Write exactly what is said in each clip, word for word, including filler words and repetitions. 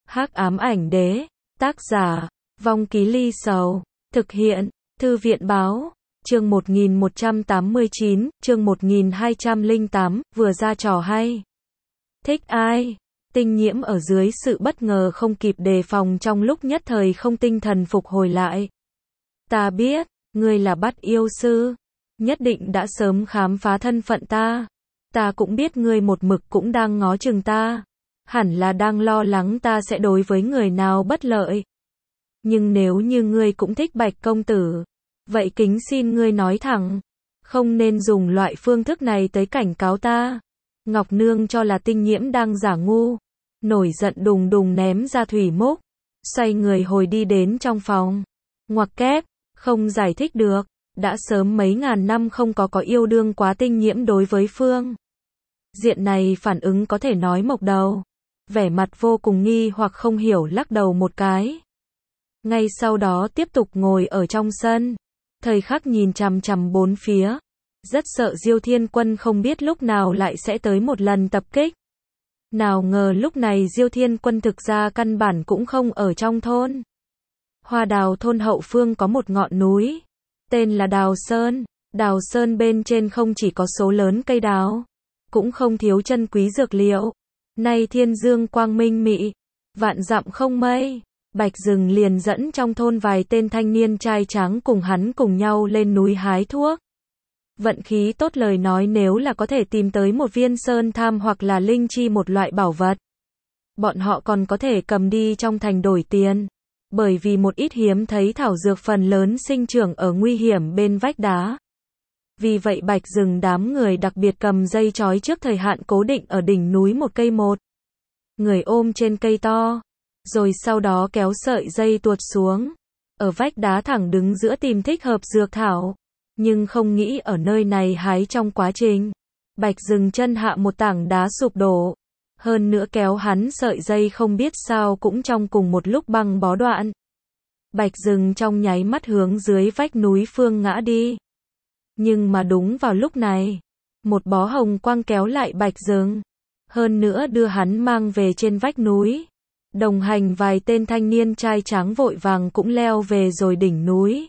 Hắc ám ảnh đế, tác giả, Vong Ký Ly Sầu, thực hiện, Thư viện báo, chương một nghìn một trăm tám mươi chín, chương một nghìn hai trăm lẻ tám, vừa ra trò hay. Thích ai? Tinh Nhiễm ở dưới sự bất ngờ không kịp đề phòng trong lúc nhất thời không tinh thần phục hồi lại. Ta biết, ngươi là Bắt Yêu Sư, nhất định đã sớm khám phá thân phận ta. Ta cũng biết ngươi một mực cũng đang ngó chừng ta. Hẳn là đang lo lắng ta sẽ đối với người nào bất lợi. Nhưng nếu như ngươi cũng thích Bạch công tử, vậy kính xin ngươi nói thẳng, không nên dùng loại phương thức này tới cảnh cáo ta. Ngọc Nương cho là Tinh Nhiễm đang giả ngu, nổi giận đùng đùng ném ra thủy múc, xoay người hồi đi đến trong phòng. Ngoặc kép, không giải thích được, đã sớm mấy ngàn năm không có có yêu đương quá Tinh Nhiễm đối với Phương diện này phản ứng có thể nói mộc đầu. Vẻ mặt vô cùng nghi hoặc không hiểu lắc đầu một cái. Ngay sau đó tiếp tục ngồi ở trong sân, thời khắc nhìn chằm chằm bốn phía, rất sợ Diêu Thiên Quân không biết lúc nào lại sẽ tới một lần tập kích. Nào ngờ lúc này Diêu Thiên Quân thực ra căn bản cũng không ở trong thôn. Hoa Đào thôn hậu phương có một ngọn núi, tên là Đào Sơn. Đào Sơn bên trên không chỉ có số lớn cây đào, cũng không thiếu chân quý dược liệu. Nay thiên dương quang minh mị, vạn dặm không mây, Bạch Dừng liền dẫn trong thôn vài tên thanh niên trai tráng cùng hắn cùng nhau lên núi hái thuốc. Vận khí tốt lời nói nếu là có thể tìm tới một viên sơn tham hoặc là linh chi một loại bảo vật, bọn họ còn có thể cầm đi trong thành đổi tiền. Bởi vì một ít hiếm thấy thảo dược phần lớn sinh trưởng ở nguy hiểm bên vách đá. Vì vậy Bạch Dừng đám người đặc biệt cầm dây trói trước thời hạn cố định ở đỉnh núi một cây một. Người ôm trên cây to, rồi sau đó kéo sợi dây tuột xuống, ở vách đá thẳng đứng giữa tìm thích hợp dược thảo. Nhưng không nghĩ ở nơi này hái trong quá trình, Bạch Dừng chân hạ một tảng đá sụp đổ. Hơn nữa kéo hắn sợi dây không biết sao cũng trong cùng một lúc băng bó đoạn. Bạch Dừng trong nháy mắt hướng dưới vách núi phương ngã đi. Nhưng mà đúng vào lúc này, một bó hồng quang kéo lại Bạch Dừng, hơn nữa đưa hắn mang về trên vách núi. Đồng hành vài tên thanh niên trai tráng vội vàng cũng leo về rồi đỉnh núi.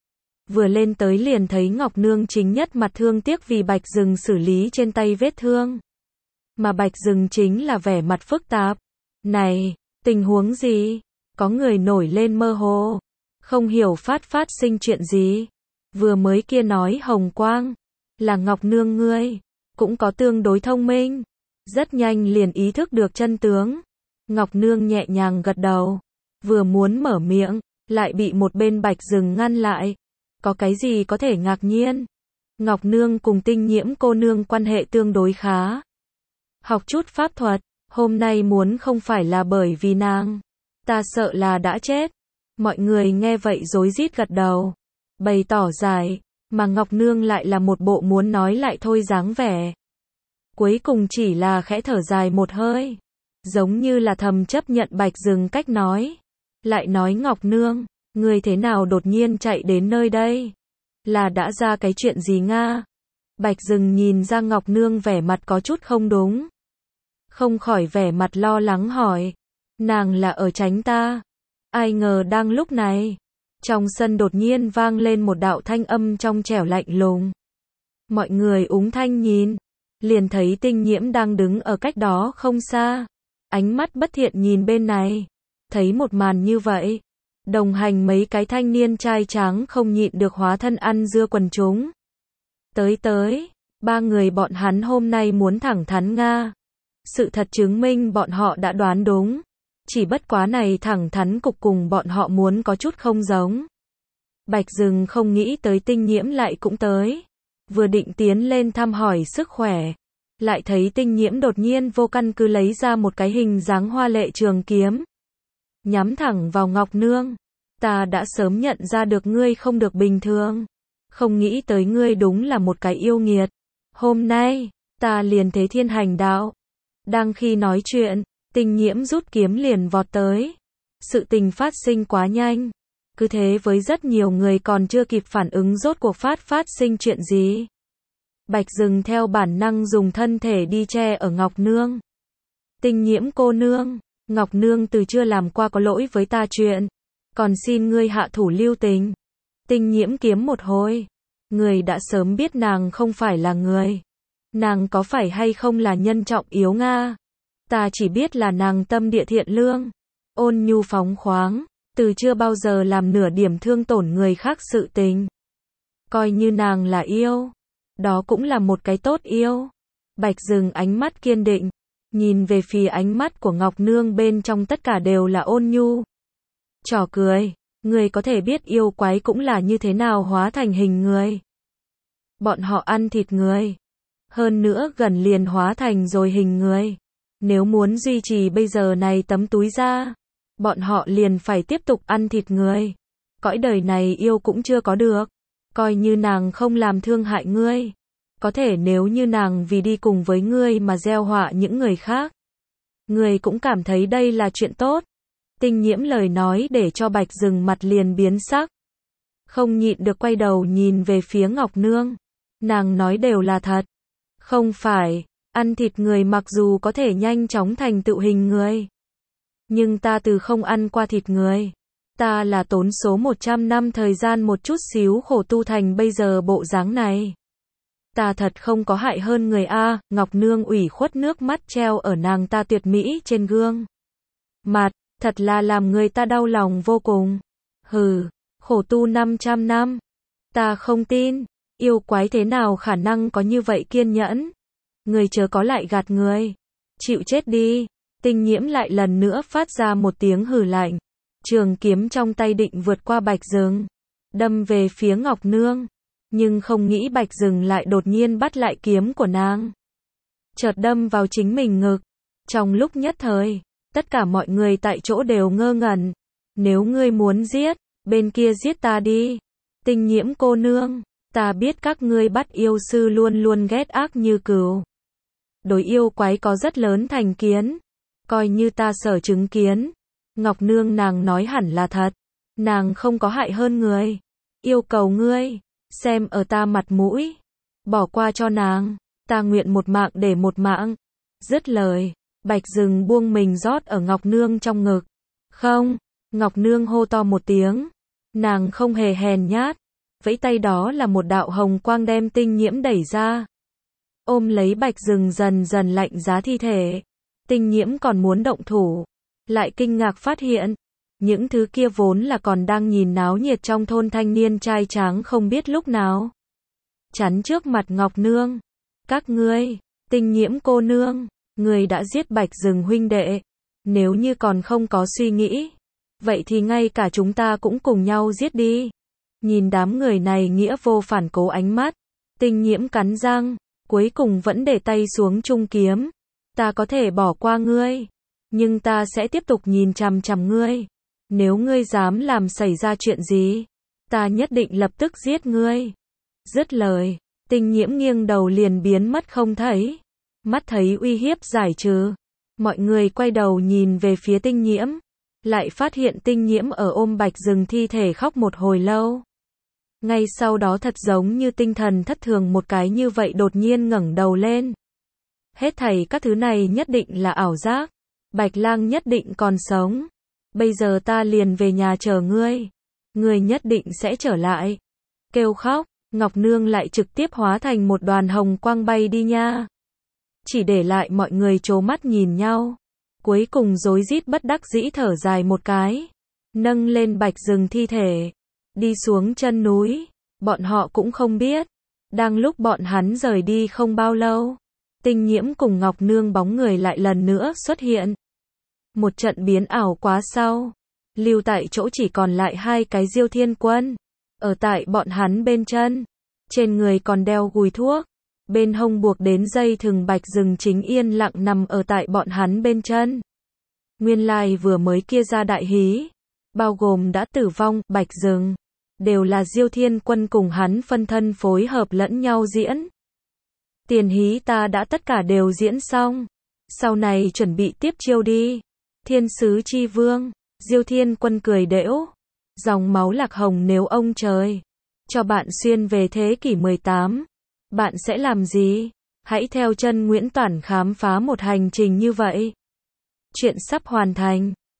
Vừa lên tới liền thấy Ngọc Nương chính nhất mặt thương tiếc vì Bạch Dừng xử lý trên tay vết thương. Mà Bạch Dừng chính là vẻ mặt phức tạp. Này, tình huống gì? Có người nổi lên mơ hồ, không hiểu phát phát sinh chuyện gì. Vừa mới kia nói hồng quang là Ngọc Nương ngươi, cũng có tương đối thông minh, rất nhanh liền ý thức được chân tướng. Ngọc Nương nhẹ nhàng gật đầu, vừa muốn mở miệng, lại bị một bên Bạch Dừng ngăn lại. Có cái gì có thể ngạc nhiên? Ngọc Nương cùng Tinh Nhiễm cô nương quan hệ tương đối khá. Học chút pháp thuật, hôm nay muốn không phải là bởi vì nàng, ta sợ là đã chết. Mọi người nghe vậy rối rít gật đầu, bày tỏ giải, mà Ngọc Nương lại là một bộ muốn nói lại thôi dáng vẻ. Cuối cùng chỉ là khẽ thở dài một hơi, giống như là thầm chấp nhận Bạch Dừng cách nói. Lại nói Ngọc Nương, ngươi thế nào đột nhiên chạy đến nơi đây? Là đã ra cái chuyện gì nga? Bạch Dừng nhìn ra Ngọc Nương vẻ mặt có chút không đúng, không khỏi vẻ mặt lo lắng hỏi. Nàng là ở tránh ta. Ai ngờ đang lúc này, trong sân đột nhiên vang lên một đạo thanh âm trong trẻo lạnh lùng. Mọi người úng thanh nhìn, liền thấy Tinh Nhiễm đang đứng ở cách đó không xa, ánh mắt bất thiện nhìn bên này. Thấy một màn như vậy, đồng hành mấy cái thanh niên trai tráng không nhịn được hóa thân ăn dưa quần chúng. Tới tới, ba người bọn hắn hôm nay muốn thẳng thắn nga. Sự thật chứng minh bọn họ đã đoán đúng. Chỉ bất quá này thẳng thắn cục cùng bọn họ muốn có chút không giống. Bạch Dừng không nghĩ tới Tinh Nhiễm lại cũng tới. Vừa định tiến lên thăm hỏi sức khỏe, lại thấy Tinh Nhiễm đột nhiên vô căn cứ lấy ra một cái hình dáng hoa lệ trường kiếm, nhắm thẳng vào Ngọc Nương. Ta đã sớm nhận ra được ngươi không được bình thường, không nghĩ tới ngươi đúng là một cái yêu nghiệt. Hôm nay, ta liền thế thiên hành đạo. Đang khi nói chuyện, Tinh Nhiễm rút kiếm liền vọt tới. Sự tình phát sinh quá nhanh, cứ thế với rất nhiều người còn chưa kịp phản ứng rốt cuộc phát phát sinh chuyện gì. Bạch Dừng theo bản năng dùng thân thể đi che ở Ngọc Nương. Tinh Nhiễm cô nương, Ngọc Nương từ chưa làm qua có lỗi với ta chuyện, còn xin ngươi hạ thủ lưu tình. Tinh Nhiễm kiếm một hồi. Người đã sớm biết nàng không phải là người. Nàng có phải hay không là nhân trọng yếu Nga? Ta chỉ biết là nàng tâm địa thiện lương, ôn nhu phóng khoáng, từ chưa bao giờ làm nửa điểm thương tổn người khác sự tình. Coi như nàng là yêu, đó cũng là một cái tốt yêu. Bạch Dừng ánh mắt kiên định, nhìn về phía ánh mắt của Ngọc Nương bên trong tất cả đều là ôn nhu. Trò cười, người có thể biết yêu quái cũng là như thế nào hóa thành hình người. Bọn họ ăn thịt người, hơn nữa gần liền hóa thành rồi hình người. Nếu muốn duy trì bây giờ này tấm túi ra, bọn họ liền phải tiếp tục ăn thịt người. Cõi đời này yêu cũng chưa có được, coi như nàng không làm thương hại ngươi. Có thể nếu như nàng vì đi cùng với ngươi mà gieo họa những người khác, ngươi cũng cảm thấy đây là chuyện tốt. Tinh Nhiễm lời nói để cho Bạch Dừng mặt liền biến sắc, không nhịn được quay đầu nhìn về phía Ngọc Nương. Nàng nói đều là thật. Không phải, ăn thịt người mặc dù có thể nhanh chóng thành tựu hình người, nhưng ta từ không ăn qua thịt người. Ta là tốn số một trăm năm thời gian một chút xíu khổ tu thành bây giờ bộ dáng này. Ta thật không có hại hơn người a. Ngọc Nương ủy khuất nước mắt treo ở nàng ta tuyệt mỹ trên gương mặt, thật là làm người ta đau lòng vô cùng. Hừ, khổ tu năm trăm năm. Ta không tin, yêu quái thế nào khả năng có như vậy kiên nhẫn. Người chớ có lại gạt người. Chịu chết đi. Tinh Nhiễm lại lần nữa phát ra một tiếng hừ lạnh. Trường kiếm trong tay định vượt qua Bạch Dừng, đâm về phía Ngọc Nương. Nhưng không nghĩ Bạch Dừng lại đột nhiên bắt lại kiếm của nàng, chợt đâm vào chính mình ngực. Trong lúc nhất thời, tất cả mọi người tại chỗ đều ngơ ngẩn. Nếu ngươi muốn giết, bên kia giết ta đi. Tinh Nhiễm cô nương, ta biết các ngươi bắt yêu sư luôn luôn ghét ác như cừu. Đối yêu quái có rất lớn thành kiến. Coi như ta sở chứng kiến. Ngọc Nương nàng nói hẳn là thật. Nàng không có hại hơn người. Yêu cầu ngươi, xem ở ta mặt mũi, bỏ qua cho nàng. Ta nguyện một mạng để một mạng. Dứt lời, Bạch Dừng buông mình rót ở Ngọc Nương trong ngực. Không, Ngọc Nương hô to một tiếng. Nàng không hề hèn nhát. Vẫy tay đó là một đạo hồng quang đem Tinh Nhiễm đẩy ra. Ôm lấy Bạch Dừng dần dần lạnh giá thi thể. Tinh Nhiễm còn muốn động thủ, lại kinh ngạc phát hiện, những thứ kia vốn là còn đang nhìn náo nhiệt trong thôn thanh niên trai tráng không biết lúc nào chắn trước mặt Ngọc Nương. Các ngươi, Tinh Nhiễm cô nương, người đã giết Bạch Dừng huynh đệ. Nếu như còn không có suy nghĩ, vậy thì ngay cả chúng ta cũng cùng nhau giết đi. Nhìn đám người này nghĩa vô phản cố ánh mắt, Tinh Nhiễm cắn răng, cuối cùng vẫn để tay xuống trung kiếm. Ta có thể bỏ qua ngươi, nhưng ta sẽ tiếp tục nhìn chằm chằm ngươi. Nếu ngươi dám làm xảy ra chuyện gì, ta nhất định lập tức giết ngươi. Dứt lời, Tinh Nhiễm nghiêng đầu liền biến mất không thấy. Mắt thấy uy hiếp giải trừ, mọi người quay đầu nhìn về phía Tinh Nhiễm, lại phát hiện Tinh Nhiễm ở ôm Bạch Dừng thi thể khóc một hồi lâu. Ngay sau đó thật giống như tinh thần thất thường một cái như vậy đột nhiên ngẩng đầu lên. Hết thảy các thứ này nhất định là ảo giác. Bạch Lang nhất định còn sống. Bây giờ ta liền về nhà chờ ngươi. Ngươi nhất định sẽ trở lại. Kêu khóc, Ngọc Nương lại trực tiếp hóa thành một đoàn hồng quang bay đi nha. Chỉ để lại mọi người trố mắt nhìn nhau. Cuối cùng rối rít bất đắc dĩ thở dài một cái. Nâng lên Bạch Dừng thi thể. Đi xuống chân núi. Bọn họ cũng không biết. Đang lúc bọn hắn rời đi không bao lâu, Tinh Nhiễm cùng Ngọc Nương bóng người lại lần nữa xuất hiện. Một trận biến ảo quá sau, lưu tại chỗ chỉ còn lại hai cái Diêu Thiên Quân. Ở tại bọn hắn bên chân, trên người còn đeo gùi thuốc, bên hông buộc đến dây thừng Bạch Dừng chính yên lặng nằm ở tại bọn hắn bên chân. Nguyên lai vừa mới kia ra đại hí, bao gồm đã tử vong, Bạch Dừng, đều là Diêu Thiên Quân cùng hắn phân thân phối hợp lẫn nhau diễn. Tiền hí ta đã tất cả đều diễn xong, sau này chuẩn bị tiếp chiêu đi. Thiên sứ chi vương, Diêu Thiên Quân cười đễu, dòng máu lạc hồng nếu ông trời cho bạn xuyên về thế kỷ mười tám, bạn sẽ làm gì? Hãy theo chân Nguyễn Toản khám phá một hành trình như vậy. Chuyện sắp hoàn thành.